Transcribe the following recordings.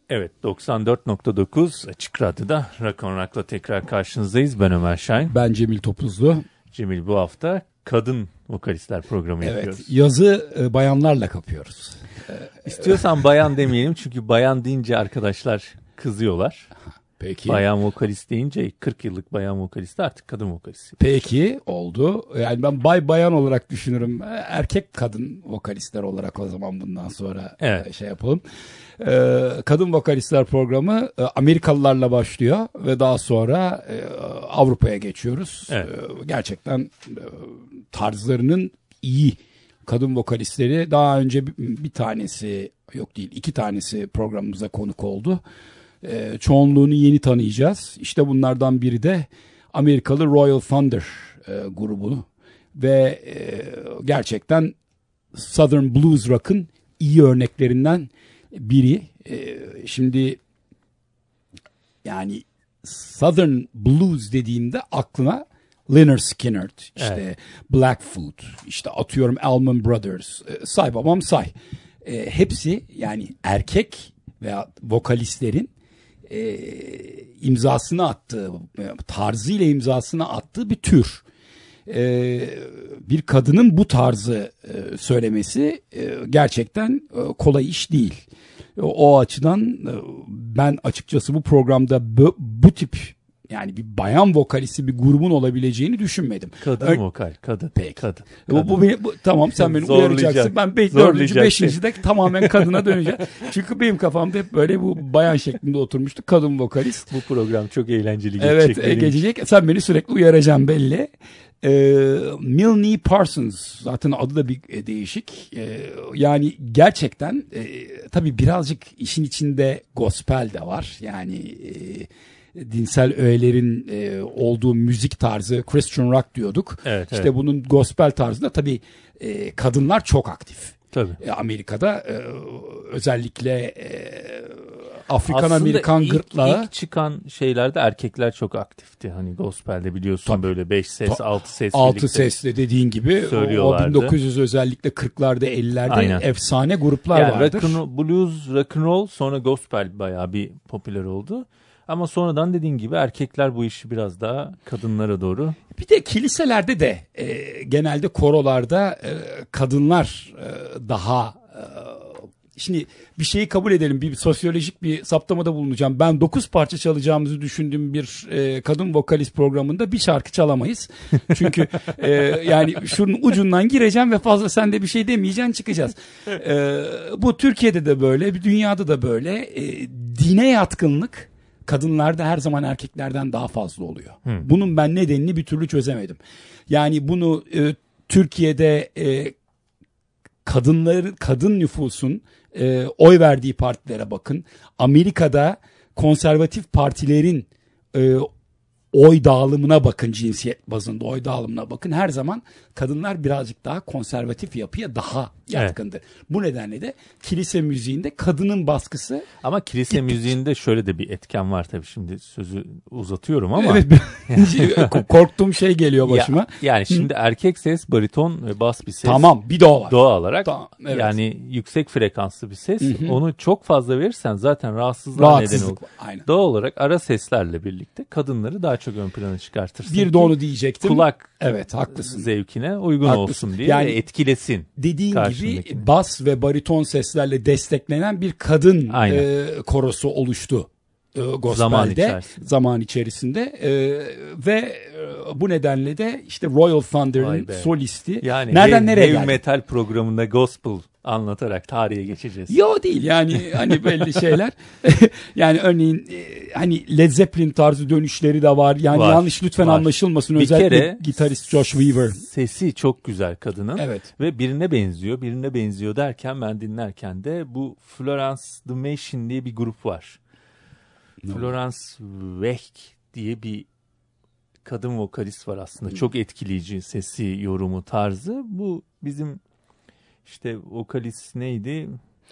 Evet, 94.9 Açık Radyo'da Rock on Rock'la tekrar karşınızdayız. Ben Ömer Şahin. Ben Cemil Topuzlu. Cemil, bu hafta kadın vokalistler programı yapıyoruz. Evet, yazı bayanlarla kapıyoruz. İstiyorsan bayan demeyelim çünkü bayan deyince arkadaşlar kızıyorlar. Peki. Bayan vokalist deyince 40 yıllık bayan vokalist artık kadın vokalist. Peki, oldu. Yani ben bayan olarak düşünürüm. Erkek kadın vokalistler olarak o zaman bundan sonra şey yapalım. Kadın vokalistler programı Amerikalılarla başlıyor ve daha sonra Avrupa'ya geçiyoruz. Evet. Gerçekten tarzlarının iyi kadın vokalistleri, daha önce bir tanesi, yok değil, 2 tanesi programımıza konuk oldu. Çoğunluğunu yeni tanıyacağız. İşte bunlardan biri de Amerikalı Royal Thunder grubu ve gerçekten Southern Blues Rock'ın iyi örneklerinden biri. Şimdi yani Southern Blues dediğimde aklına Lynyrd Skynyrd, işte Blackfoot, işte atıyorum Allman Brothers, say babam say. Hepsi yani erkek veya vokalistlerin imzasını attığı, tarzıyla imzasını attığı bir tür. Bir kadının bu tarzı söylemesi gerçekten kolay iş değil. O açıdan ben açıkçası bu programda bu tip, yani bir bayan vokalisti bir grubun olabileceğini düşünmedim. Kadın vokal, kadın. Peki. Kadın. Bu tamam, sen beni uyaracaksın. Ben 4. 5. de tamamen kadına döneceğim. Çünkü benim kafamda hep böyle bu bayan şeklinde oturmuştu. Kadın vokalist. Bu program çok eğlenceli geçecek. Evet, geçecek. Sen beni sürekli uyaracaksın belli. Milne Parsons, zaten adı da bir değişik. Yani gerçekten tabii birazcık işin içinde gospel de var. Yani dinsel öğelerin olduğu müzik tarzı, Christian rock diyorduk. Evet, işte bunun gospel tarzında tabii kadınlar çok aktif. Tabii. Amerika'da özellikle Afrikan-Amerikan gırtlağı. İlk çıkan şeylerde erkekler çok aktifti. Hani gospel'de biliyorsun tabii, böyle 5 ses, 6 ses 6 sesle dediğin gibi o 1900 özellikle 40'larda 50'lerde aynen, efsane gruplar yani vardır. Blues, rock and roll, sonra gospel bayağı bir popüler oldu. Ama sonradan dediğin gibi erkekler bu işi biraz daha kadınlara doğru. Bir de kiliselerde de genelde korolarda kadınlar daha... Şimdi bir şeyi kabul edelim, bir sosyolojik bir saptamada bulunacağım. Ben 9 parça çalacağımızı düşündüğüm bir kadın vokalist programında bir şarkı çalamayız. Çünkü yani şunun ucundan gireceğim ve fazla sen de bir şey demeyeceksin, çıkacağız. Bu Türkiye'de de böyle, dünyada da böyle. Dine yatkınlık kadınlarda her zaman erkeklerden daha fazla oluyor. Bunun ben nedenini bir türlü çözemedim. Yani bunu Türkiye'de kadın nüfusun oy verdiği partilere bakın. Amerika'da konservatif partilerin oy dağılımına bakın, cinsiyet bazında oy dağılımına bakın. Her zaman kadınlar birazcık daha konservatif yapıya daha yatkındır. Evet. Bu nedenle de kilise müziğinde kadının baskısı... Ama kilise müziğinde şöyle de bir etken var tabii, şimdi sözü uzatıyorum ama... Evet, korktuğum şey geliyor başıma. Yani şimdi erkek ses, bariton ve bas bir ses. Tamam, bir de o var. Doğal olarak tamam, evet, yani yüksek frekanslı bir ses. Hı-hı. Onu çok fazla verirsen zaten rahatsızlığa neden olur. Aynen. Doğal olarak ara seslerle birlikte kadınları daha çok ön plana çıkartırsın. Bir de onu diyecektim. Kulak, evet, haklısın, zevkine uygun olsun diye, yani etkilesin. Dediğin gibi bas ve bariton seslerle desteklenen bir kadın korosu oluştu gospel'de zaman içerisinde ve bu nedenle de işte Royal Thunder'ın solisti, yani nereden nereye geldi? Heavy metal programında gospel anlatarak tarihe geçeceğiz. Yo değil yani, hani belli şeyler. Yani örneğin hani Led Zeppelin tarzı dönüşleri de var. Yani yanlış lütfen anlaşılmasın. Bir özellikle kere gitarist Josh Weaver. Sesi çok güzel kadının. Evet. Ve birine benziyor derken, ben dinlerken de bu Florence The Machine diye bir grup var. Florence Welch diye bir kadın vokalist var aslında. Çok etkileyici sesi, yorumu, tarzı. Bu bizim işte vokalist neydi?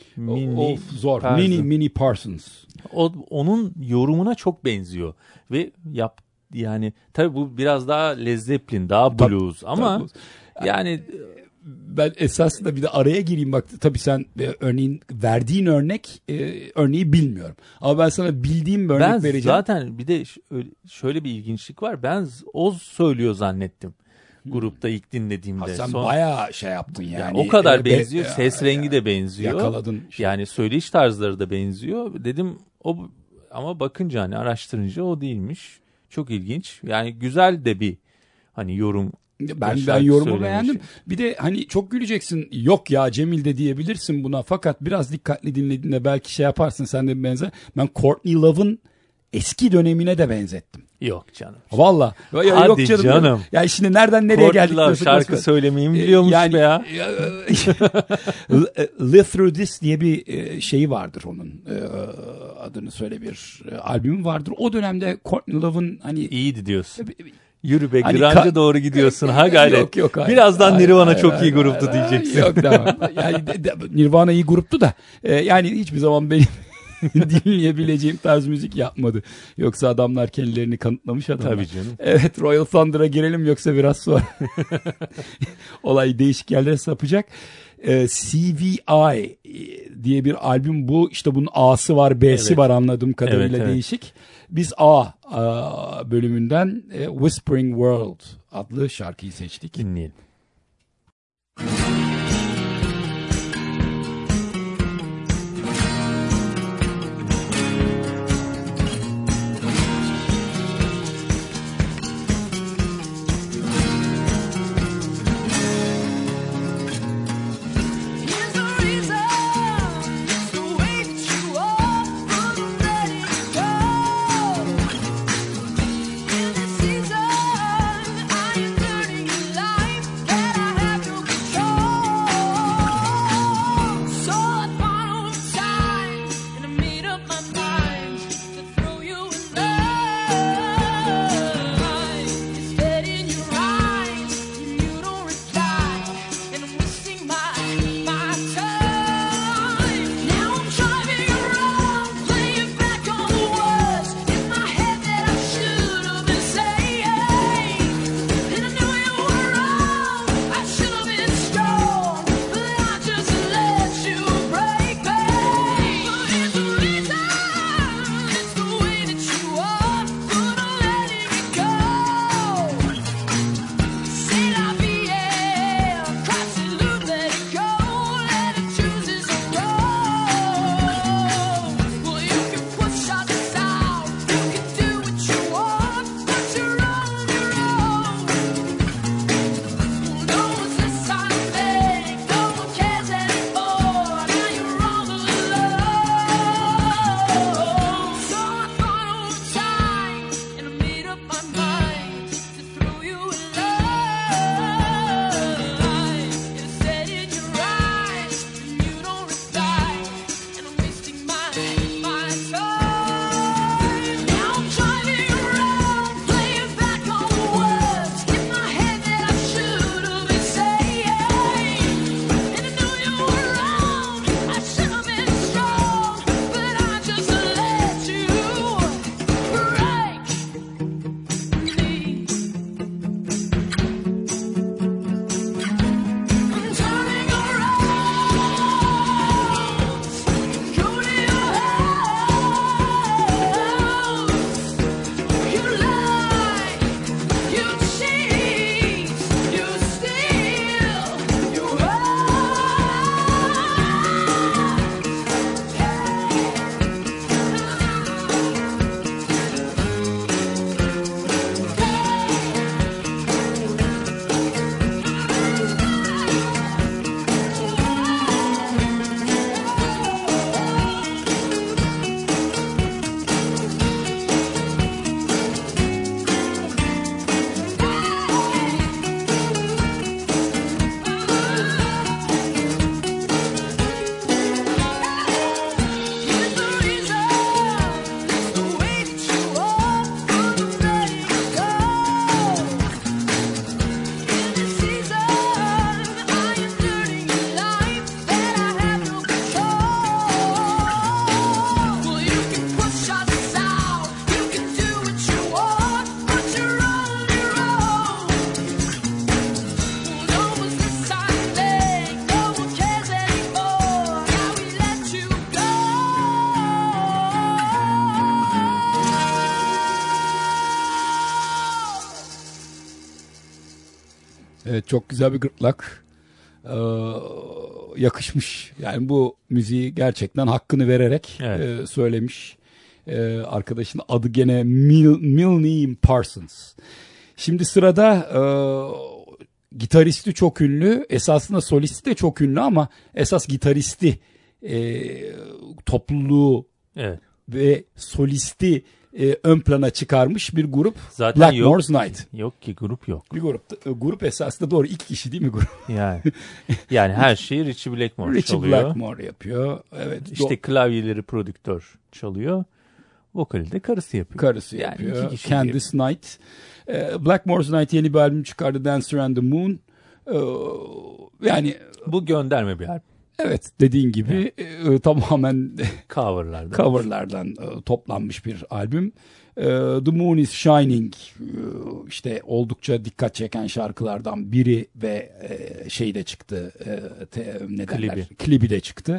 Minnie Parsons. Onun yorumuna çok benziyor ve yani tabii bu biraz daha Led Zeppelin, daha blues ama yani ben esasında bir de araya gireyim bak tabii sen örneğin verdiğin örneği bilmiyorum. Ama ben sana bildiğim bir örnek vereceğim. Zaten bir de şöyle bir ilginçlik var. Ben o söylüyor zannettim. Grupta ilk dinlediğimde. Sen bayağı şey yaptın yani. O kadar benziyor. Ses rengi de benziyor. Yakaladın. Yani söyleyiş tarzları da benziyor. Dedim ama bakınca hani araştırınca o değilmiş. Çok ilginç. Yani güzel de bir hani yorum. Ben yorumu beğendim. Bir de hani çok güleceksin. Yok ya Cemil de diyebilirsin buna. Fakat biraz dikkatli dinlediğinde belki şey yaparsın sen de benzer. Ben Courtney Love'ın eski dönemine de benzettim. Yok canım. Valla. Hadi yok canım. Ya şimdi nereden nereye geldik? Love şarkı söylemeyi biliyormuş yani, be ya. Live Through This diye bir şeyi vardır onun. Adını söyle bir albümü vardır. O dönemde Courtney Love'ın hani... İyiydi diyorsun. Yürü be hani Grange'a doğru gidiyorsun ha gayret. Yok, hayır, birazdan Nirvana çok iyi gruptu diyeceksin. Yok tamam. Yani Nirvana iyi gruptu da yani hiçbir zaman benim dinleyebileceğim tarz müzik yapmadı. Yoksa adamlar kendilerini kanıtlamış adamlar. Tabii canım. Evet Royal Thunder'a girelim yoksa biraz sonra olay değişik yerlere sapacak. CVI diye bir albüm bu. İşte bunun A'sı var, B'si var anladığım kadarıyla değişik. Biz A bölümünden Whispering World adlı şarkıyı seçtik. Dinleyelim. Control Evet, çok güzel bir gırtlak. Yakışmış. Yani bu müziği gerçekten hakkını vererek söylemiş. Arkadaşın adı gene Milne Parsons. Şimdi sırada gitaristi çok ünlü, esasında solisti de çok ünlü ama esas gitaristi topluluğu ve solisti ön plana çıkarmış bir grup. Zaten Blackmore's Night. Yok ki grup yok. Bir grup esasında doğru 2 kişi değil mi grup? Yani her şeyi Ritchie Blackmore çalıyor. Ritchie Blackmore yapıyor. Evet. İşte klavyeleri prodüktör çalıyor. Vokali de karısı yapıyor. Yani Candice Night. Blackmore's Night yeni bir albüm çıkardı, Dancer and the Moon. Yani bu gönderme bir albüm. Evet, dediğin gibi tamamen coverlardan toplanmış bir albüm. The Moon is Shining işte oldukça dikkat çeken şarkılardan biri ve şey de çıktı. Klibi de çıktı.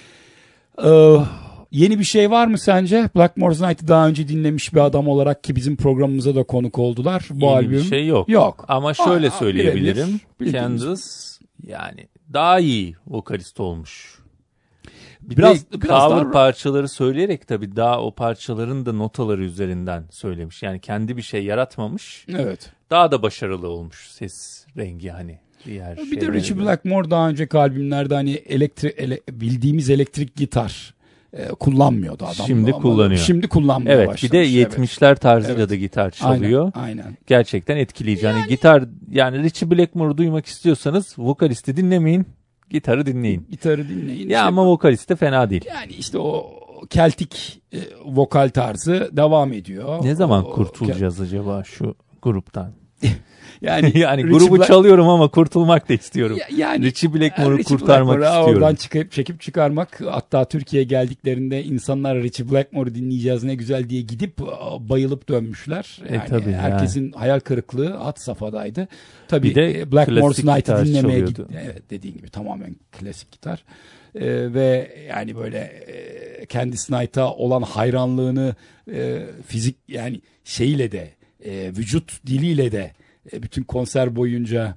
Yeni bir şey var mı sence? Blackmore's Night'ı daha önce dinlemiş bir adam olarak ki bizim programımıza da konuk oldular. Bu yeni albüm bir şey yok. Ama şöyle söyleyebilirim. Candice yani daha iyi vokalist olmuş. Biraz cover parçaları söyleyerek tabii daha o parçaların da notaları üzerinden söylemiş. Yani kendi bir şey yaratmamış. Evet. Daha da başarılı olmuş ses rengi hani. Bir de Ritchie Blackmore daha önceki albümlerde hani bildiğimiz elektrik gitar kullanmıyordu adam. Şimdi kullanmaya başlamış. Evet, bir de 70'ler tarzıyla da gitar çalıyor. Aynen. Gerçekten etkileyici. Yani gitar, yani Ritchie Blackmore'u duymak istiyorsanız vokalisti dinlemeyin, gitarı dinleyin. Ya ama vokalist de fena değil. Yani işte o Keltik vokal tarzı devam ediyor. Ne zaman kurtulacağız acaba şu gruptan? Yani grubu çalıyorum ama kurtulmak da istiyorum. Ritchie Blackmore'u kurtarmak istiyorum. Oradan çekip çıkarmak, hatta Türkiye'ye geldiklerinde insanlar Ritchie Blackmore'u dinleyeceğiz ne güzel diye gidip bayılıp dönmüşler. Yani herkesin hayal kırıklığı had safhadaydı. Tabii bir de Blackmore's Night'ı dinlemeye gitti. Evet, dediğin gibi tamamen klasik gitar. Ve yani böyle Candice Night'a olan hayranlığını fizik yani şeyle de vücut diliyle de bütün konser boyunca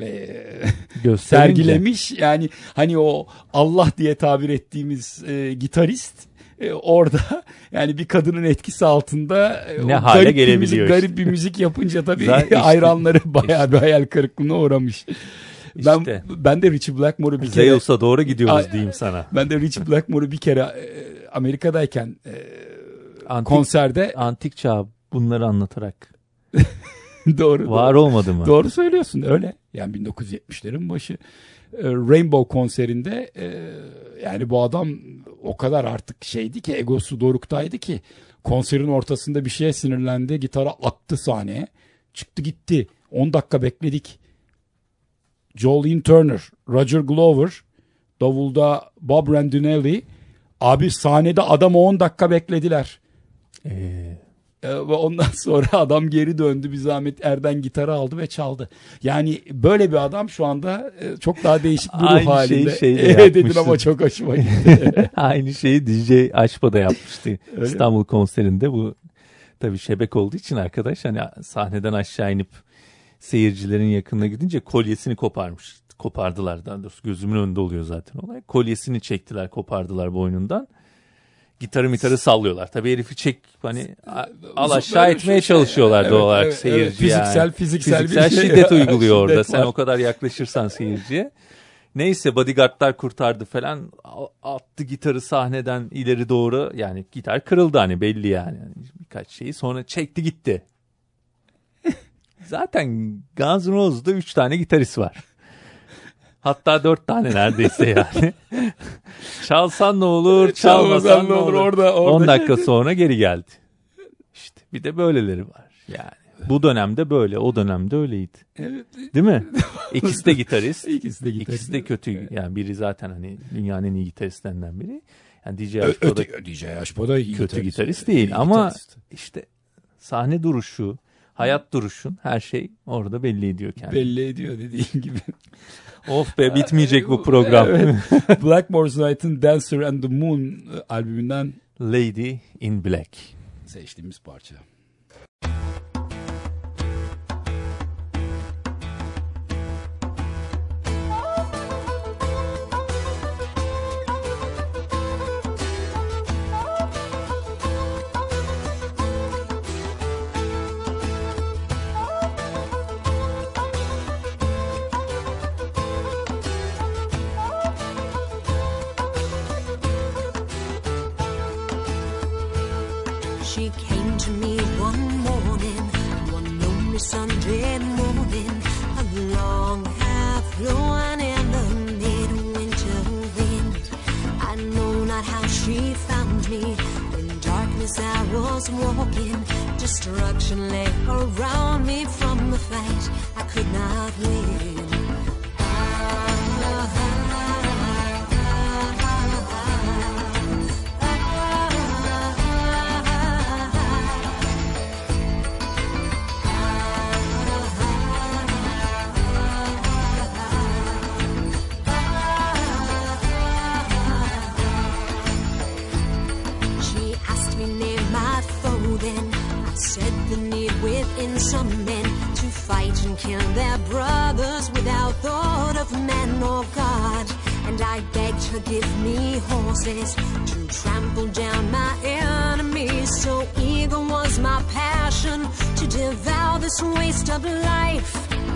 sergilemiş. Yani hani o Allah diye tabir ettiğimiz gitarist orada yani bir kadının etkisi altında ne hale gelebiliyor garip bir müzik yapınca tabii hayranları bayağı bir hayal kırıklığına uğramış. Ben de Ritchie Blackmore'u bir kere Zeus'a doğru gidiyoruz diyeyim sana. Ben de Ritchie Blackmore'u bir kere Amerika'dayken konserde antik çağ bunları anlatarak doğru. Var olmadı mı? Doğru söylüyorsun, öyle. Yani 1970'lerin başı Rainbow konserinde yani bu adam o kadar artık şeydi ki, egosu doruktaydı ki konserin ortasında bir şeye sinirlendi, gitarı attı sahneye, çıktı gitti. 10 dakika bekledik. Jolene Turner, Roger Glover, davulda Bob Randinelli, abi sahnede adamı 10 dakika beklediler. Ve ondan sonra adam geri döndü, bir zahmet Erden gitarı aldı ve çaldı. Yani böyle bir adam şu anda çok daha değişik bir ruh halinde. Dedin ama çok hoşuma gitti. Aynı şeyi DJ Aşpa da yapmıştı. Öyle İstanbul mi? Konserinde. Bu tabii şebek olduğu için arkadaş hani sahneden aşağı inip seyircilerin yakınına gidince kolyesini kopardılar daha doğrusu, gözümün önünde oluyor zaten olay. Kolyesini çektiler, kopardılar boynundan. Gitarı sallıyorlar. Tabii herifi hani al aşağı etmeye çalışıyorlar doğal olarak seyirci. Fiziksel şiddet uyguluyor orada. Sen o kadar yaklaşırsan seyirciye. Neyse bodyguardlar kurtardı falan. Attı gitarı sahneden ileri doğru. Yani gitar kırıldı hani belli yani. Birkaç şeyi sonra çekti gitti. Zaten Guns N' Roses'da 3 tane gitarist var. Hatta 4 tane neredeyse yani. Çalsan ne olur, çalmasan ne olur. Orada 10 dakika sonra geri geldi. İşte bir de böyleleri var. Yani bu dönemde böyle, o dönemde öyleydi. Evet. Değil mi? İkisi de gitarist. İkisi de kötü. Yani biri zaten hani dünyanın en iyi gitaristlerinden biri. Yani DJ Aşpo da kötü gitarist değil ama işte sahne duruşu, hayat duruşun, her şey orada belli ediyor kendini. Belli ediyor dediğin gibi. Of be, bitmeyecek bu program. Evet. Blackmore's Night'ın Dancer and the Moon albümünden Lady in Black seçtiğimiz parça. She came to me one morning, one lonely Sunday morning, a long hair blowing in the midwinter wind. I know not how she found me. In darkness I was walking, destruction lay around me from the fight I could not win. Some men to fight and kill their brothers without thought of man or God. And I begged her, give me horses to trample down my enemies. So eager was my passion to devour this waste of life.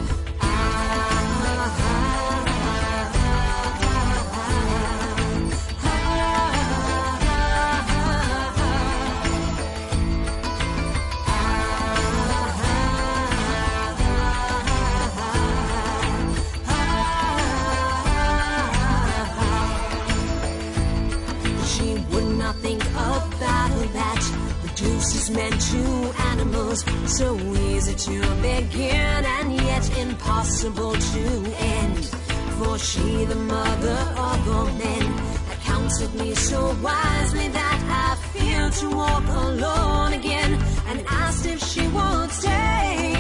Men to animals, so easy to begin and yet impossible to end. For she, the mother of all men, had counseled me so wisely that I feared to walk alone again, and asked if she would stay.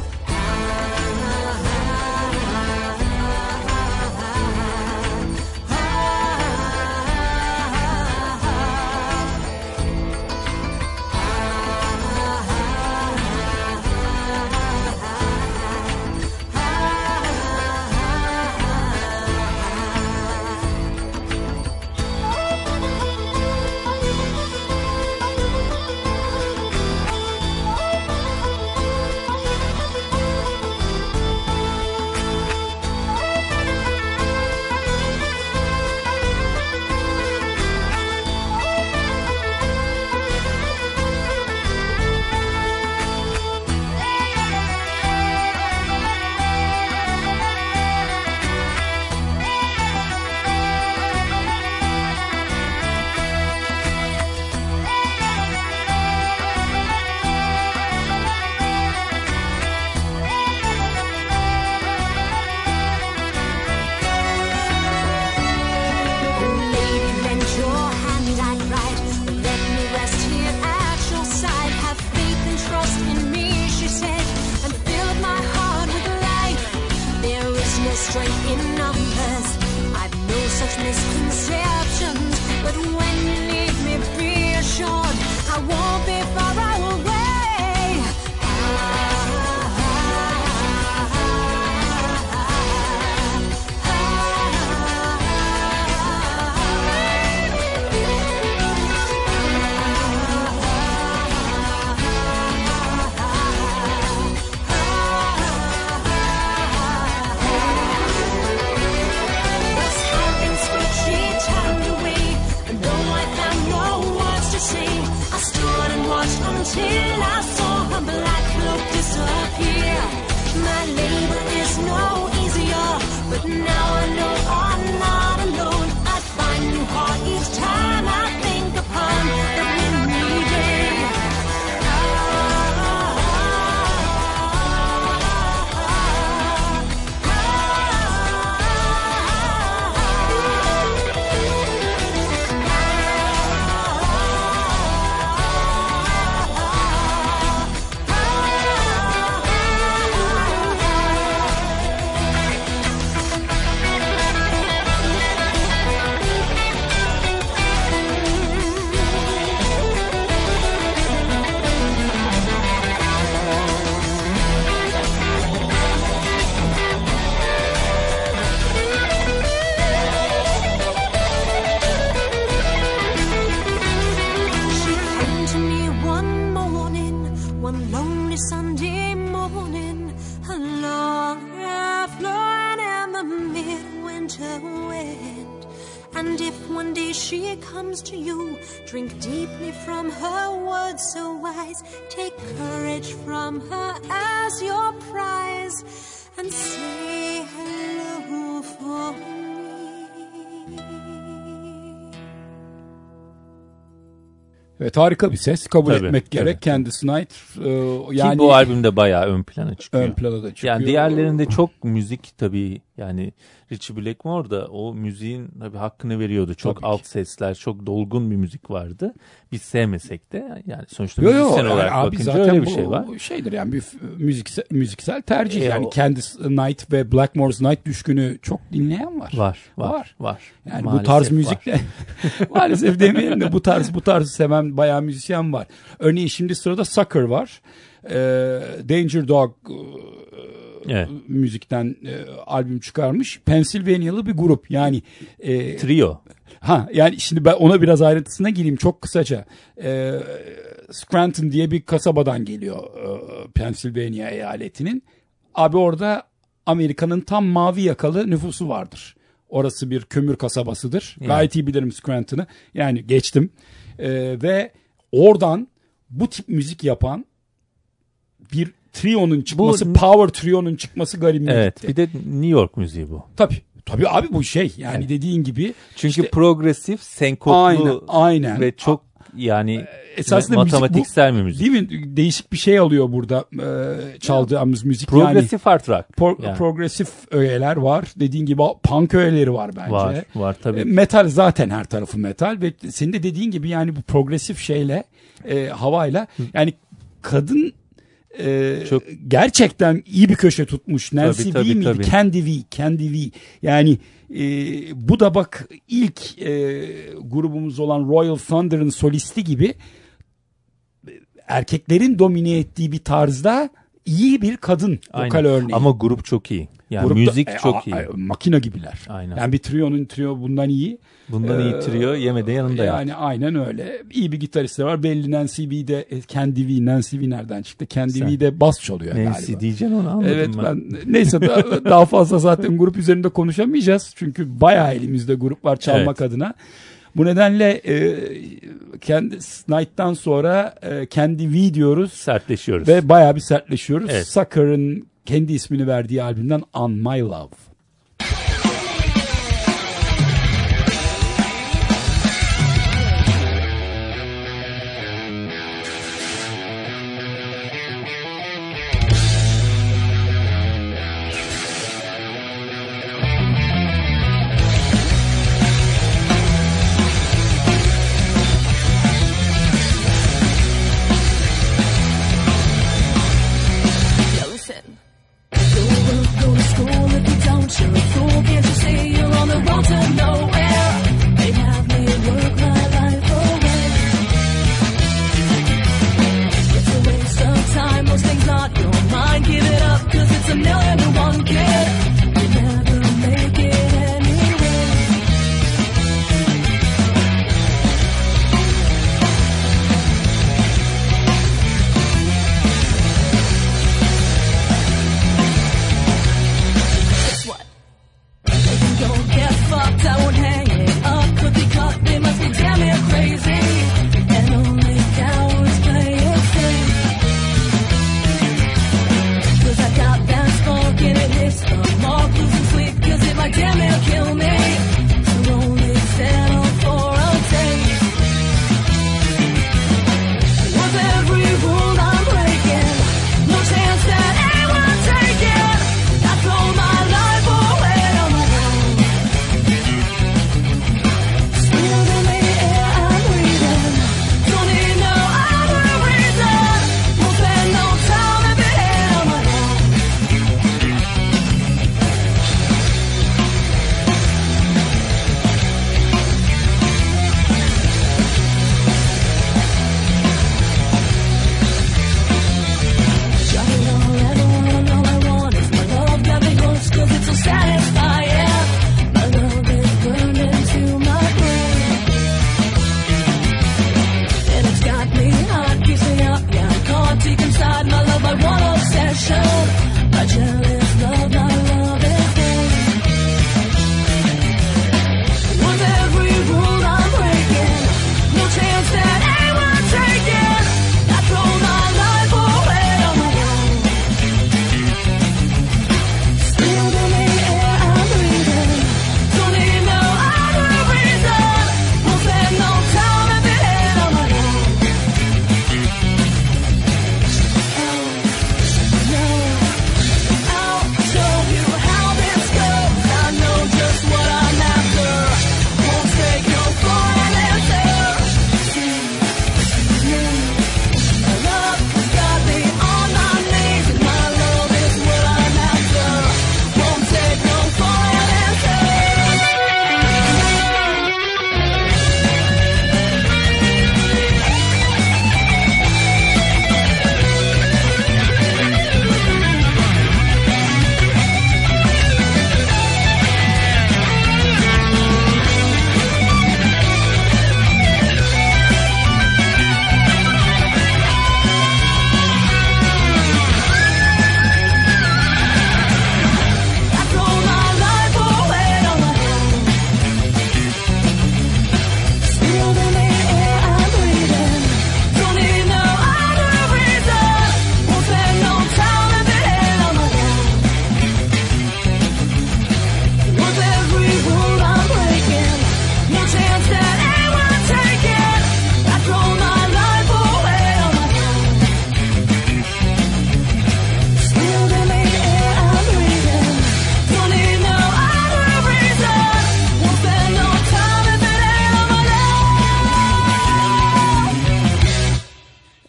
Strength in numbers, I've no such misconceptions. But when you leave me, be assured I won't be far away. Until I saw her black cloak disappear. My labor is no easier, but now I know I'm not alone. I find new heart each time I think upon the windy day. she comes to you, drink deeply from her words so wise. Take courage from her as your prize, and say hello for me. Evet, harika bir ses. Kabul Tabii, etmek gerek. tabii. Candice Knight. Yani ki bu albümde bayağı ön plana çıkıyor. ön plana da çıkıyor. Yani diğerlerinde çok müzik tabii, yani Ritchie Blackmore da o müziğin tabii hakkını veriyordu. Çok Tabii alt ki. sesler, çok dolgun bir müzik vardı. Biz sevmesek de yani sonuçta Yo, müzisyen yani olarak abi bakınca zaten öyle bir bu şey var. Şeydir yani bir müziksel tercih. Yani o- Candice Knight ve Blackmore's Night düşkünü çok dinleyen var. Var. Yani Maalesef bu tarz var. müzikle maalesef demeyelim de bu tarzı seven bayağı müzisyen var. Örneğin şimdi sırada Sucker var. Danger Dog Evet. müzikten albüm çıkarmış. Pennsylvania'lı bir grup. Yani Trio. yani şimdi ben ona biraz ayrıntısına gireyim çok kısaca. Scranton diye bir kasabadan geliyor Pennsylvania eyaletinin. Abi orada Amerika'nın tam mavi yakalı nüfusu vardır. Orası bir kömür kasabasıdır. Yani. Gayet iyi bilirim Scranton'ı. Yani geçtim. Ve oradan bu tip müzik yapan bir trionun çıkması, power trionun çıkması garibime Evet. gitti. Bir de New York müziği bu. Tabii abi bu şey yani Evet. dediğin gibi. Çünkü işte- progresif, senkoplu Aynen. ve çok yani Esasında matematiksel bir müzik. Değil mi? Değişik bir şey alıyor burada çaldığımız müzik. Progresif hard rock. Yani. Progresif öğeler var. Dediğin gibi punk öğeleri var bence. Var tabii. Metal zaten her tarafı metal ve senin de dediğin gibi yani bu progresif şeyle havayla yani kadın Çok gerçekten iyi bir köşe tutmuş. Nancy Tabii, V miydi? tabii. Candy V. Yani bu da bak ilk grubumuz olan Royal Thunder'ın solisti gibi erkeklerin domine ettiği bir tarzda iyi bir kadın vokal örneği. Ama grup çok iyi. Yani Grupta- müzik çok iyi. Makina gibiler. Aynen. Yani bir trio bundan iyi. Bundan iyi trio yemede yanında Yani aynen öyle. İyi bir gitarist de var. Belli Nancy V'de Nancy V nereden çıktı? Candy V'de bas çalıyor Nancy galiba. diyeceksin onu anladım Evet ben. neyse daha fazla zaten grup üzerinde konuşamayacağız. Çünkü bayağı elimizde grup var çalmak adına. Bu nedenle Candice Knight'tan sonra Candy V diyoruz. Sertleşiyoruz. Ve bayağı bir sertleşiyoruz. Evet. Sucker'ın kendi ismini verdiği albümden On My Love. Listen. Go to school if you don't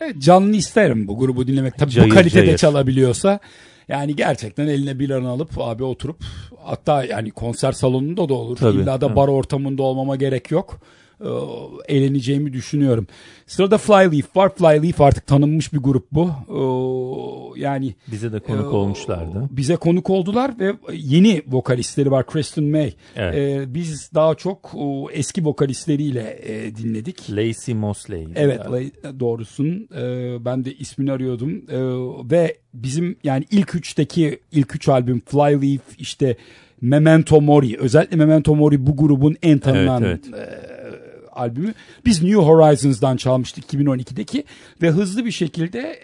canlı isterim bu grubu dinlemek. Tabii Cayır bu kalitede cayır. çalabiliyorsa yani gerçekten eline bir alıp abi oturup, hatta yani konser salonunda da olur. Tabii, İlla da evet. bar ortamında olmama gerek yok. Eğleneceğimi düşünüyorum. Sırada Flyleaf var. Flyleaf artık tanınmış bir grup bu. Yani Bize de konuk olmuşlardı. bize konuk oldular ve yeni vokalistleri var, Kristen May. Evet. Biz daha çok eski vokalistleriyle dinledik. Lacey Mosley. Evet, doğrusun. Ben de ismini arıyordum. Ve bizim yani ilk üç albüm Flyleaf, işte Memento Mori, özellikle Memento Mori bu grubun en tanınan Evet, albümü. Biz New Horizons'dan çalmıştık 2012'deki ve hızlı bir şekilde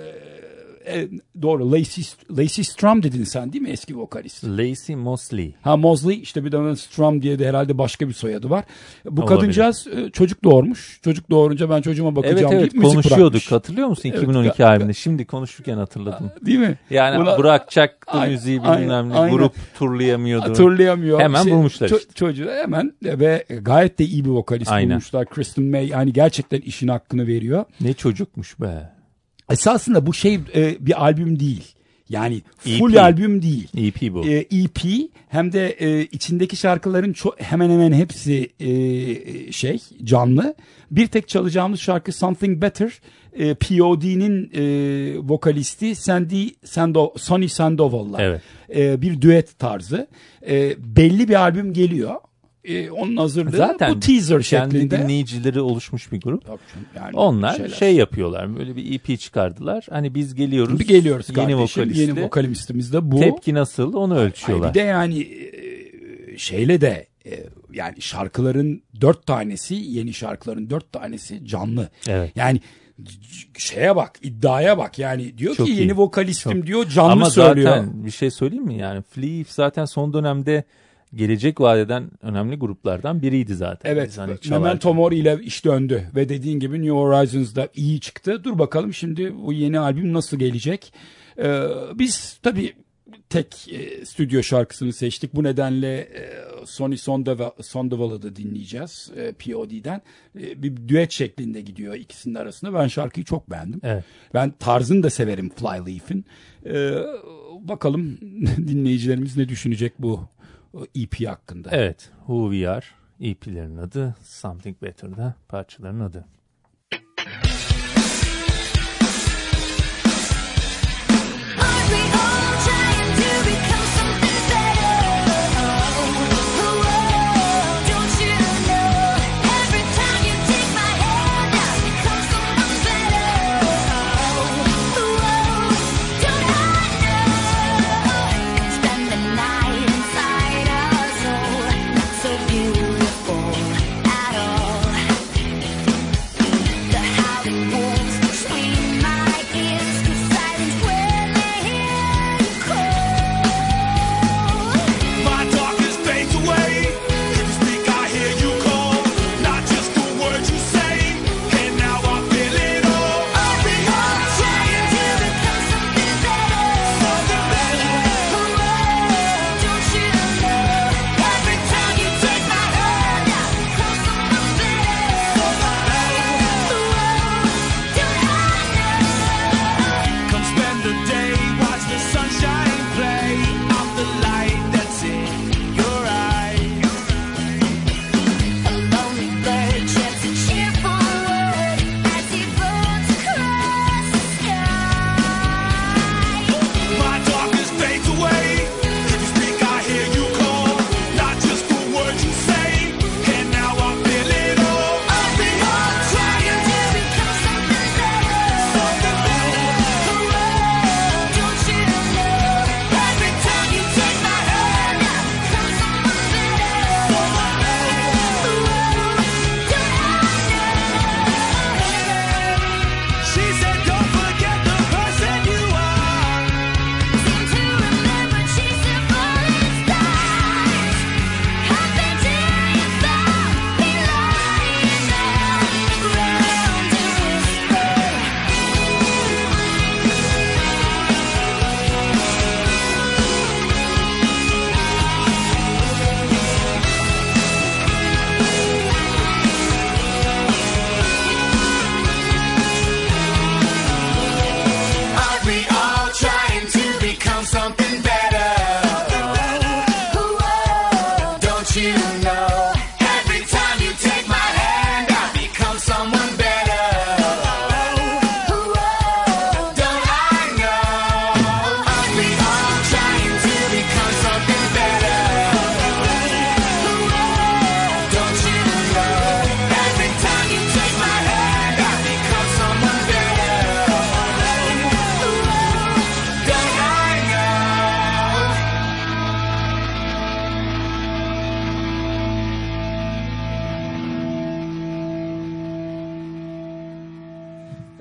doğru, Lacey Strum dedin sen değil mi, eski vokalist? Lacey Mosley. Ha, Mosley, işte bir de Strum diye de herhalde başka bir soyadı var. Bu Olabilir. kadıncağız çocuk doğurmuş. Çocuk doğurunca ben çocuğuma bakacağım Evet deyip müzik konuşuyorduk. bırakmış. Hatırlıyor musun 2012 Evet, albümünde? Şimdi konuşurken hatırladım. Değil mi? Yani Buna- bırakacaktı Aynen, müziği aynen, bilmem ne. aynen. Grup turlayamıyordu. Hatırlayamıyor. Hemen bulmuşlar işte. Çocuğu hemen ve gayet de iyi bir vokalist Aynen. bulmuşlar. Kristen May yani gerçekten işin hakkını veriyor. Ne çocukmuş be. Esasında bu bir albüm değil. Yani full EP. albüm değil. EP bu. EP, hem de içindeki şarkıların hemen hemen hepsi canlı. Bir tek çalacağımız şarkı Something Better. POD'nin vokalisti Sonny Sandoval'la. Evet. Bir düet tarzı. Belli bir albüm geliyor. Onun hazırlığı Zaten bu teaser kendi şeklinde. dinleyicileri oluşmuş bir grup. Tabii canım, yani Onlar şeyler. şey yapıyorlar. Böyle bir EP çıkardılar. Hani biz geliyoruz. Geliyoruz Yeni kardeşim. vokalistle. Yeni vokalistimiz de bu. Tepki nasıl onu ölçüyorlar. Bir de yani şeyle de yani şarkıların 4 tanesi, yeni şarkıların 4 tanesi canlı. Evet. Yani şeye bak, iddiaya bak, yani diyor Çok ki iyi. yeni vokalistim Çok. diyor, canlı Ama söylüyor. zaten bir şey söyleyeyim mi? Yani Flyleaf zaten son dönemde gelecek vadeden önemli gruplardan biriydi zaten. Evet, Biz hani çalarken. Memento Mori ile iş döndü ve dediğin gibi New Horizons'da iyi çıktı. Dur bakalım şimdi bu yeni albüm nasıl gelecek? Biz tabii tek stüdyo şarkısını seçtik. Bu nedenle Sonny Sandoval'ı da dinleyeceğiz POD'den. Bir düet şeklinde gidiyor ikisinin arasında. Ben şarkıyı çok beğendim. Evet. Ben tarzını da severim Flyleaf'in. Bakalım dinleyicilerimiz ne düşünecek bu EP hakkında. Evet. Who We Are EP'lerin adı. Something Better'da parçaların adı. Aren't we all trying to become something better? Don't you know? Every time you take my hand, I become someone better. Don't I know? Spend the night inside our soul, not so beautiful at all. The howling wolves between my ears, the silence when they hear you call. My darkness fades away. If you speak, I hear you call. Not just the words you say, and now I feel it all. Are we all trying to become something better? Don't you know? Every time you take my hand, I become someone better. Don't I know? Come spend the day, watch the sunshine play. I'm the light that's in your eyes. A lonely bird chirps a cheerful word as he floats across the sky. My darkness fades away. If you speak, I hear you call. Not just the words you say, and now I feel it all. Are we all trying to become something better? Don't you know? Every time you take my hand, I become someone better. Don't I know? She said, don't forget the person you are. Seem to remember chasing falling stars. I've been till you found me lying on the ground to whisper.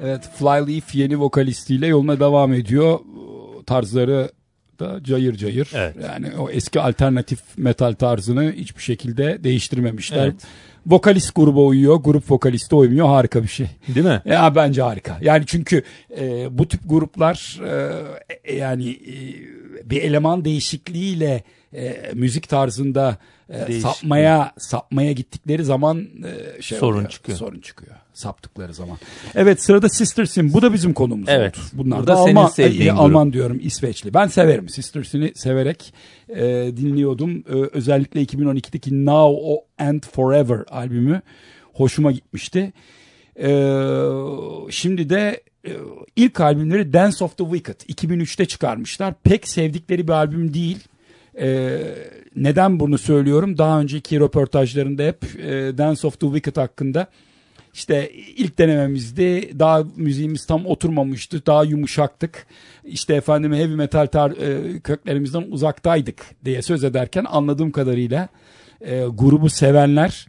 Evet, Flyleaf yeni vokalistiyle yoluna devam ediyor. Tarzları da cayır cayır. Evet. Yani o eski alternatif metal tarzını hiçbir şekilde değiştirmemişler. Evet. Vokalist gruba uyuyor, grup vokalisti uymuyor. Harika bir şey. Değil mi? Ya bence harika. Yani çünkü bu tip gruplar yani bir eleman değişikliğiyle müzik tarzında sapmaya gittikleri zaman Sorun çıkıyor. Sorun çıkıyor. Saptıkları zaman. Evet, sırada Sister Sin. Bu da bizim konumuz Evet. oldu. Bunlar Burada da senin sevdiğin Alman diyorum, İsveçli. Ben severim. Sister Sin'i severek dinliyordum. Özellikle 2012'deki Now and Forever albümü hoşuma gitmişti. Şimdi de ilk albümleri Dance of the Wicked 2003'te çıkarmışlar. Pek sevdikleri bir albüm değil. Neden bunu söylüyorum? Daha önceki röportajlarında hep Dance of the Wicked hakkında işte ilk denememizdi. Daha müziğimiz tam oturmamıştı. Daha yumuşaktık. İşte efendim heavy metal köklerimizden uzaktaydık diye söz ederken anladığım kadarıyla grubu sevenler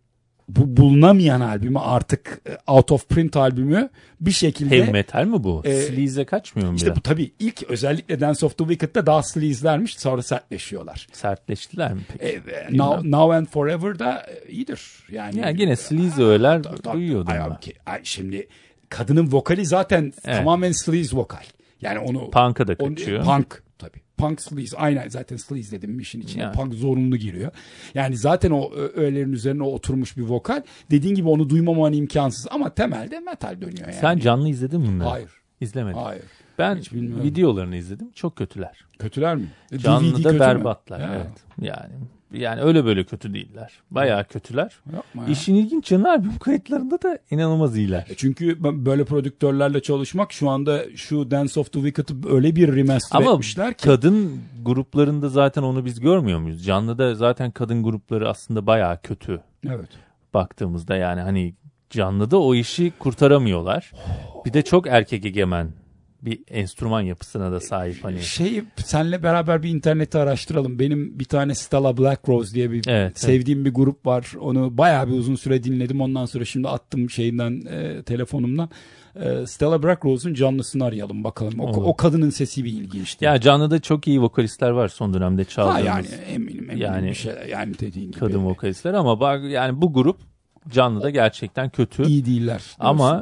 bu bulunamayan albümü artık Out of Print albümü bir şekilde Heavy metal mi bu? Sleaze'e kaçmıyor mu İşte biraz? bu tabii ilk özellikle Dance of the Wicked'da daha sleaze'lermiş, sonra sertleşiyorlar. Sertleştiler mi peki? Now and Forever'da iyidir. Yani yine sleaze öğeler duyuyordum ben. Şimdi kadının vokali zaten tamamen sleaze vokal. Yani onu Punk'a da kaçıyor. Punk tabii. Punk sleaze. Aynen, zaten sleaze dedim işin içine. Yani. Punk zorunlu giriyor. Yani zaten o öğelerin üzerine oturmuş bir vokal. Dediğin gibi onu duymaman imkansız ama temelde metal dönüyor yani. Sen canlı izledin mi bunları? Hayır. İzlemedim. Hayır. Ben Hiç bilmiyorum. videolarını izledim. Çok kötüler. Kötüler mi? Canlı DVD da kötü berbatlar. mü? Ya. Evet. Yani öyle böyle kötü değiller. Bayağı kötüler. Yapma ya. İşin ilginç yanı albüm kayıtlarında da inanılmaz iyiler. Çünkü böyle prodüktörlerle çalışmak, şu anda şu Dance of the Wicked'ı öyle bir remaster etmişler ki. Kadın gruplarında zaten onu biz görmüyor muyuz? Canlıda zaten kadın grupları aslında bayağı kötü. Evet. Baktığımızda yani hani canlıda o işi kurtaramıyorlar. Bir de çok erkek egemen bir enstrüman yapısına da sahip hani. Senle beraber bir interneti araştıralım. Benim bir tane Stella Black Rose diye bir sevdiğim bir grup var. Onu bayağı bir uzun süre dinledim. Ondan sonra şimdi attım telefonumdan. Stella Black Rose'un canlısını arayalım bakalım. O kadının sesi bir ilginçti. Ya canlıda çok iyi vokalistler var son dönemde çaldığımız. Yani eminim yani, bir şey, yani dediğin gibi. Kadın vokalistler ama bak yani bu grup canlıda gerçekten kötü. İyi değiller. Ama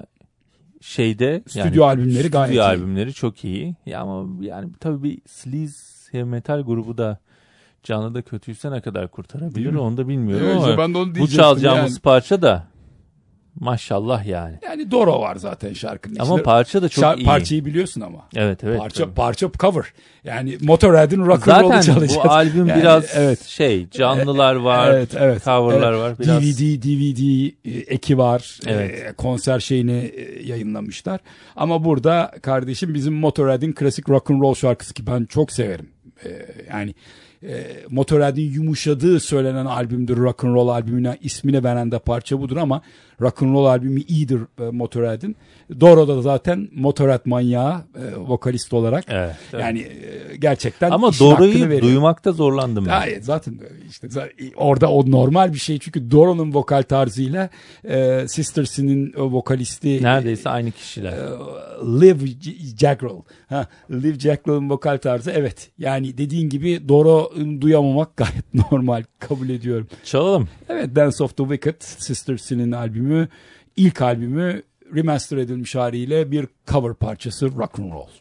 stüdyo albümleri gayet iyi. Albümleri çok iyi. Ya ama yani tabii bir sleaze heavy metal grubu da canlıda kötüyse ne kadar kurtarabilir onu da bilmiyorum ama ben de onu bu çalacağımız parça da maşallah yani. Yani Doro var zaten şarkının içinde. Ama parça da çok iyi. Parçayı biliyorsun ama. Evet. Parça cover. Yani Motorhead'in rock and roll'u çalacağız. Zaten bu albüm yani, biraz canlılar var, coverlar var. Biraz... DVD eki var. Konser şeyini yayınlamışlar. Ama burada kardeşim bizim Motorhead'in klasik rock and roll şarkısı ki ben çok severim. Yani Motorhead'in yumuşadığı söylenen albümdür rock and roll albümüne ismini veren de parça budur ama rock and roll albümü iyidir Motorhead'in. Doro'da da zaten Motorhead manyağı vokalist olarak. Evet. Yani gerçekten ama Doro'yu duymakta zorlandım ben. Hayır, zaten işte orada o normal bir şey çünkü Doro'nun vokal tarzıyla Sister Sin'in vokalisti neredeyse aynı kişiler. Liv Jaggerl. Liv Jaggerl'ın vokal tarzı yani dediğin gibi Doro'yu duyamamak gayet normal, kabul ediyorum. Çalalım. Evet, Dance of the Wicked, Sister Sin'in albümü, ilk albümü remaster edilmiş haliyle bir cover parçası rock and roll.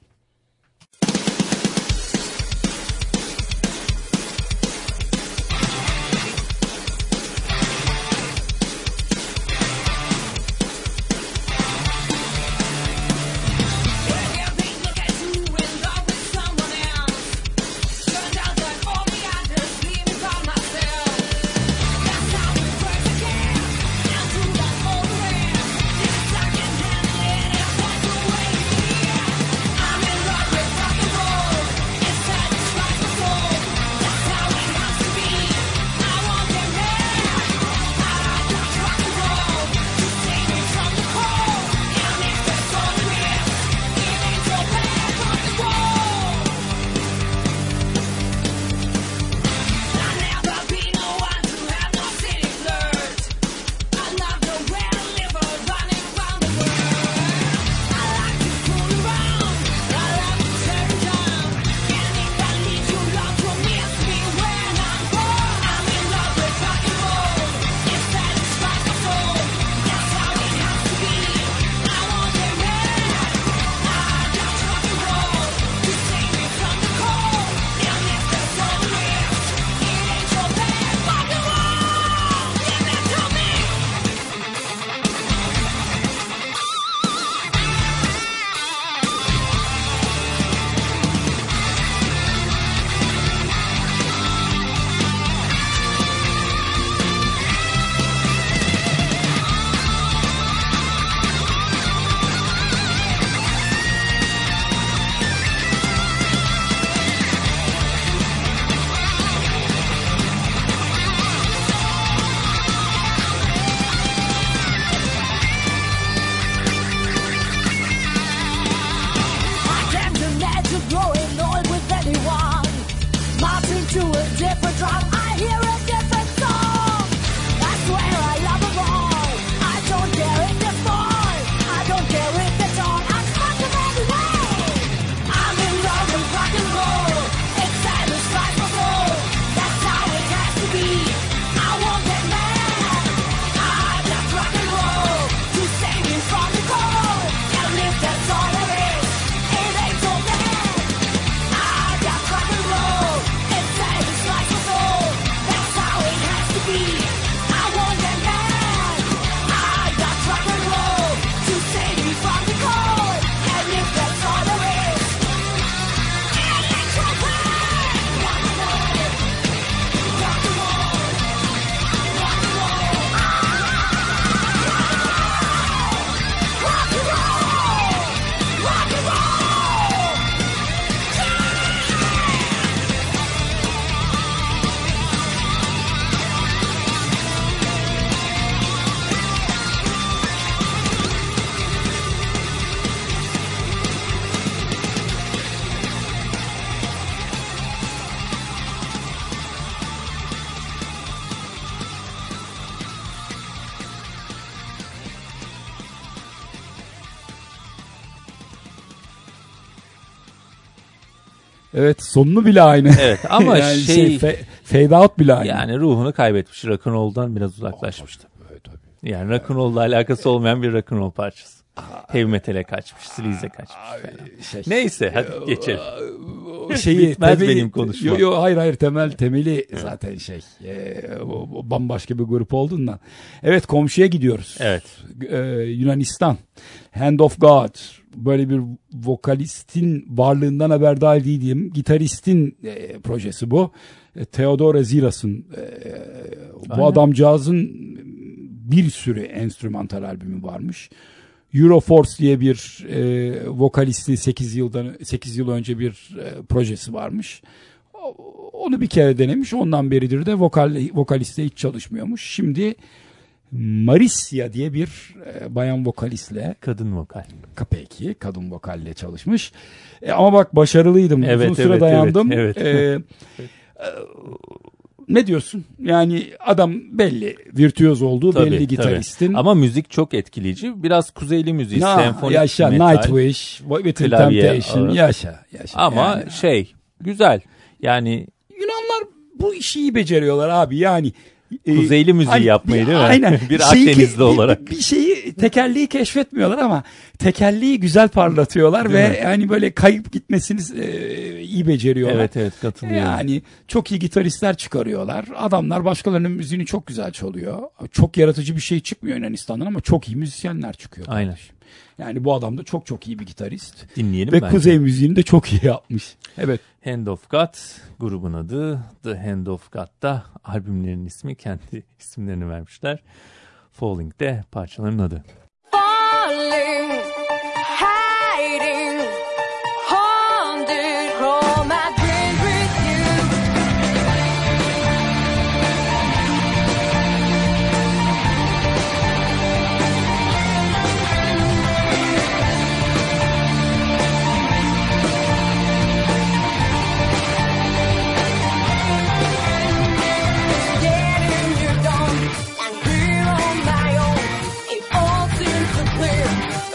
I'm Evet, sonunu bile aynı. Evet ama yani şey fade out bile aynı. yani ruhunu kaybetmiş. Rock'n'roll'dan biraz uzaklaşmıştı. Evet, tabii. Yani rock'n'roll'la alakası olmayan bir rock'n'roll parçası. Heavy metal'e kaçmış, sleaze'e kaçmış falan. Neyse hadi geçelim. Bitmez benim konuşmam. Hayır temeli zaten bambaşka bir grup olduğundan. Evet, komşuya gidiyoruz. Evet. Yunanistan. Hand of God. Böyle bir vokalistin varlığından haberdar değilim. Gitaristin projesi bu. Theodore Ziras'ın bu adamcağızın bir sürü enstrümantal albümü varmış. Euroforce diye bir vokalistin 8 yıl önce bir projesi varmış. Onu bir kere denemiş. Ondan beridir de vokaliste hiç çalışmıyormuş. Şimdi Marisya diye bir bayan vokalistle, kadın vokal. Peki, kadın vokalle çalışmış. Ama bak başarılıydım. Evet, uzun süre dayandım. Evet. Ne diyorsun? Yani adam belli virtüöz olduğu Tabii, belli gitaristin. Ama müzik çok etkileyici. Biraz kuzeyli müziği, senfonik yaşa, metal. Nightwish, Within Temptation, yaşa. Ama yani, güzel. Yani Yunanlar bu işi iyi beceriyorlar abi. Yani kuzeyli müziği yapmayı değil mi? Aynen. Bir Akdenizli olarak. Bir şeyi, tekerleği keşfetmiyorlar ama tekerleği güzel parlatıyorlar değil ve mi? yani böyle kayıp gitmesini iyi beceriyorlar. Evet katılıyorum. Yani çok iyi gitaristler çıkarıyorlar. Adamlar başkalarının müziğini çok güzel çalıyor. Çok yaratıcı bir şey çıkmıyor Yunanistan'dan ama çok iyi müzisyenler çıkıyor. Aynen. Kardeşim. Yani bu adam da çok iyi bir gitarist. Dinleyelim ve bence. kuzey müziğini de çok iyi yapmış. Evet. Hand of God grubun adı. The Hand of God'da albümlerin ismi, kendi isimlerini vermişler. Falling de parçaların adı. Falling, hiding, haunted from my dreams with you. Getting you gone, and here on my own, it all seems so clear.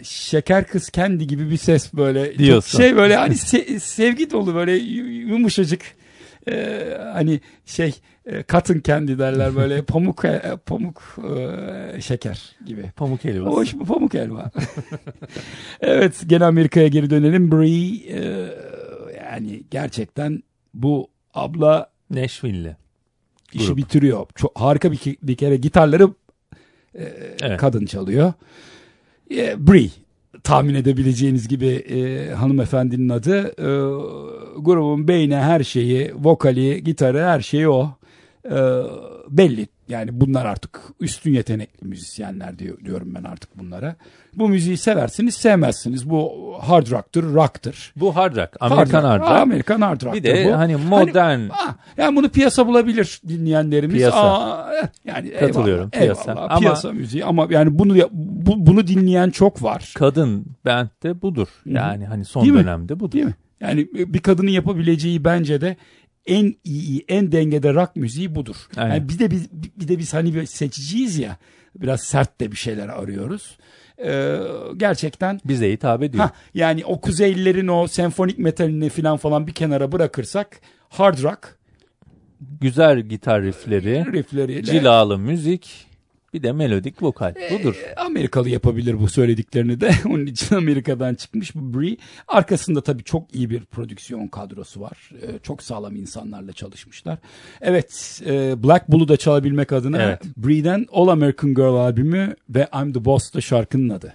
Şeker Kız Kendi gibi bir ses böyle. Diyorsun. Çok şey böyle hani sevgi dolu böyle yumuşacık. Hani cotton candy derler böyle pamuk şeker gibi. Pamuk helvası. Hoş bu pamuk helva. Evet, gene Amerika'ya geri dönelim. Brie yani gerçekten bu abla Nashville'li. işi Grup. bitiriyor. Çok harika bir kere gitarları Evet. kadın çalıyor. Brie tahmin edebileceğiniz gibi hanımefendinin adı. Grubun beyni, her şeyi, vokali, gitarı, her şeyi o. Belli. Yani bunlar artık üstün yetenekli müzisyenler diyorum ben artık bunlara. Bu müziği seversiniz, sevmezsiniz. Bu hard rock'tır. Bu hard rock. Amerikan hard rock. Amerikan hard rock'tır Bir de bu. hani modern. Yani bunu piyasa bulabilir dinleyenlerimiz. Piyasa. Yani Katılıyorum, piyasa. Eyvallah, piyasa müziği ama yani bunu dinleyen çok var. Kadın band de budur. Yani hani son Değil mi? dönemde budur. Değil mi? Yani bir kadının yapabileceği bence de en iyi, en dengede rock müziği budur. Aynen. Yani bir de biz hani seçiciyiz ya, biraz sert de bir şeyler arıyoruz. Gerçekten Bize hitap ediyor. yani o Kuzeylilerin o senfonik metalini falan bir kenara bırakırsak hard rock Güzel gitar riffleri, cilalı müzik, bir de melodik vokal. Budur. Amerikalı yapabilir bu söylediklerini de. Onun için Amerika'dan çıkmış bu Brie. Arkasında tabii çok iyi bir prodüksiyon kadrosu var. Çok sağlam insanlarla çalışmışlar. Evet, Black Bull'u da çalabilmek adına Evet. Brie'den All American Girl albümü ve I'm the Boss da şarkının adı.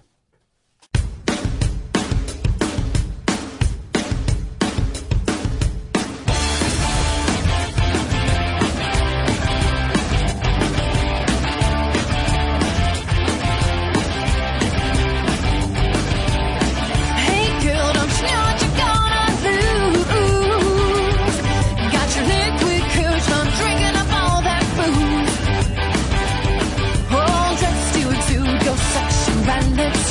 Hey girl, don't you know what you're gonna lose? Got your liquid courage from drinking up all that booze. Oh, just do it to your section, right? Let's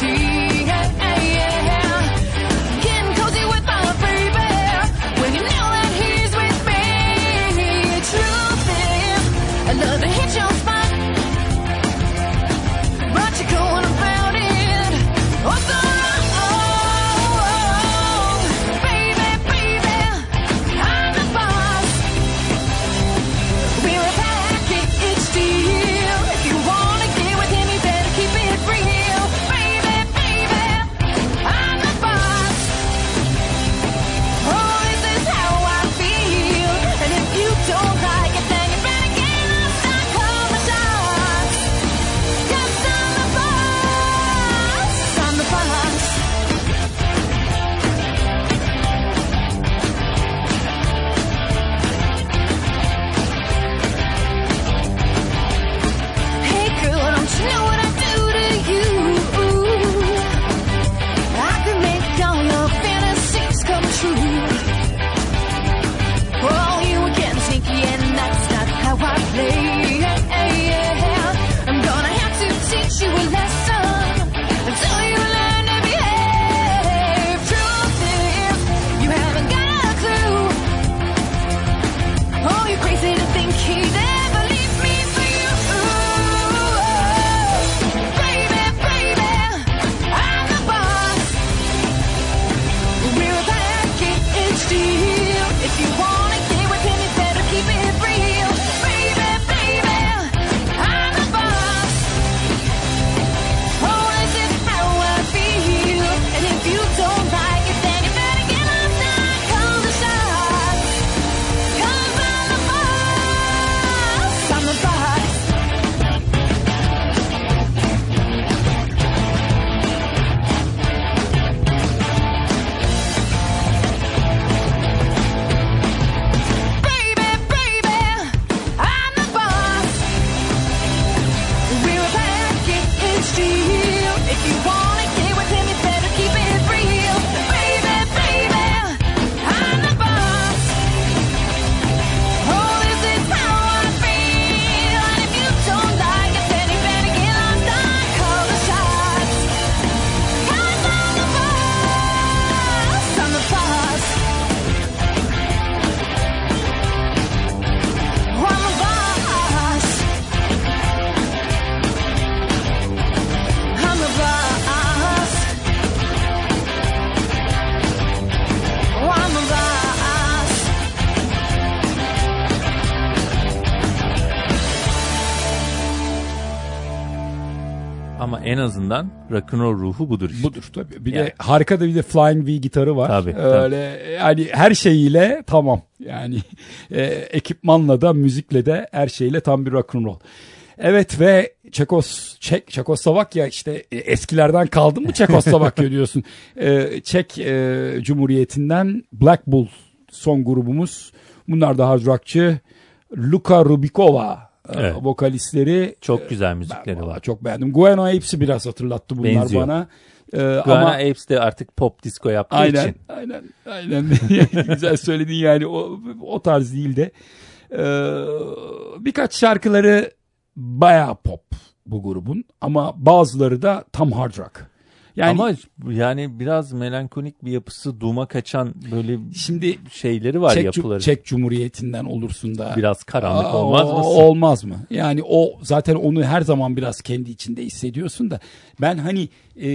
en azından rock'n'roll ruhu budur işte. Budur tabii. Bir Yani. de harika da bir de Flying V gitarı var. Tabii, Öyle yani her şeyiyle tamam. Yani ekipmanla da müzikle de her şeyle tam bir rock'n'roll. Evet ve Çekoslovakya işte eskilerden kaldı mı Çekoslovakya diyorsun. Çek Cumhuriyeti'nden Black Bull son grubumuz. Bunlar da hard rockçı. Luka Rubikova Evet. vokalistleri. Çok güzel müzikleri var. Çok beğendim. Guano Apes'i biraz hatırlattı bunlar Benziyor. bana. Guana Ama Apes de artık pop disco yaptığı aynen, için. aynen. Güzel söyledin yani o tarz değil de. Birkaç şarkıları bayağı pop bu grubun ama bazıları da tam hard rock. Yani Ama yani biraz melankolik bir yapısı, Doom'a kaçan böyle şimdi şeyleri var, yapıları. Çek Cumhuriyeti'nden olursun da. Biraz karanlık olmaz mı? Olmaz mı? Yani o zaten onu her zaman biraz kendi içinde hissediyorsun da. Ben hani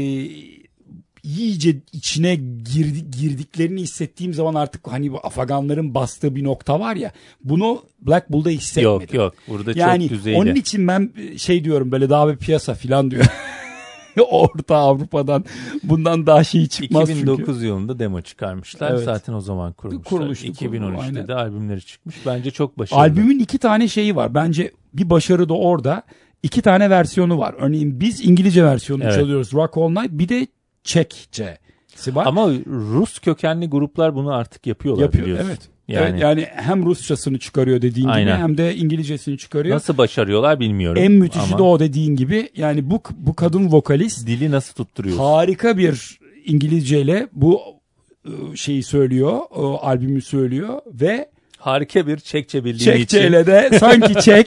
iyice içine girdiklerini hissettiğim zaman artık hani bu Afaganların bastığı bir nokta var ya, bunu Black Bull'da hissetmedim. Yok burada Yani çok düzeyde. onun için ben şey diyorum, böyle daha bir piyasa falan diyor. Orta Avrupa'dan bundan daha şey çıkmaz 2009 çünkü. yılında demo çıkarmışlar. Evet. Zaten o zaman kurmuşlar. Kuruluştu, 2013'te aynen. de albümleri çıkmış. Bence çok başarılı. Albümün 2 tane şeyi var. Bence bir başarı da orada. 2 tane versiyonu var. Örneğin biz İngilizce versiyonunu Evet. çalıyoruz, Rock All Night. Bir de Çekçesi var. Ama Rus kökenli gruplar bunu artık yapıyorlar, biliyorsun. Evet. Yani, Evet, yani hem Rusçasını çıkarıyor dediğin Aynen. gibi hem de İngilizcesini çıkarıyor. nasıl başarıyorlar bilmiyorum. En müthişi ama de o dediğin gibi. Yani bu kadın vokalist dili nasıl tutturuyor? harika bir İngilizceyle bu şeyi söylüyor, albümü söylüyor ve Harika bir Çekçe bildiği için. Çekçeyle de sanki Çek.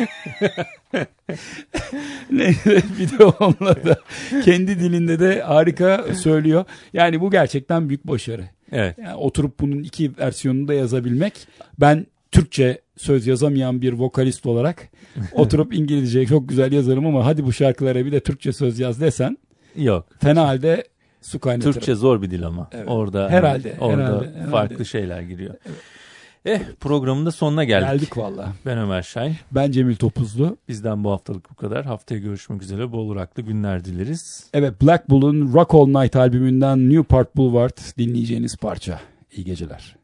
Bir de onunla da kendi dilinde de harika söylüyor. Yani bu gerçekten büyük başarı. Evet. Yani oturup bunun 2 versiyonunu da yazabilmek. Ben Türkçe söz yazamayan bir vokalist olarak oturup İngilizce çok güzel yazarım ama hadi bu şarkılara bir de Türkçe söz yaz desen Yok. fena halde su kaynatırım. Türkçe zor bir dil ama. Evet. Orada Herhalde, orada herhalde. farklı şeyler giriyor. Programın da sonuna geldik. Valla. Ben Ömer Şahin. Ben Cemil Topuzlu. Bizden bu haftalık bu kadar. Haftaya görüşmek üzere. Bol rocklı günler dileriz. Evet, Black Bull'un Rock All Night albümünden Newport Boulevard dinleyeceğiniz parça. İyi geceler.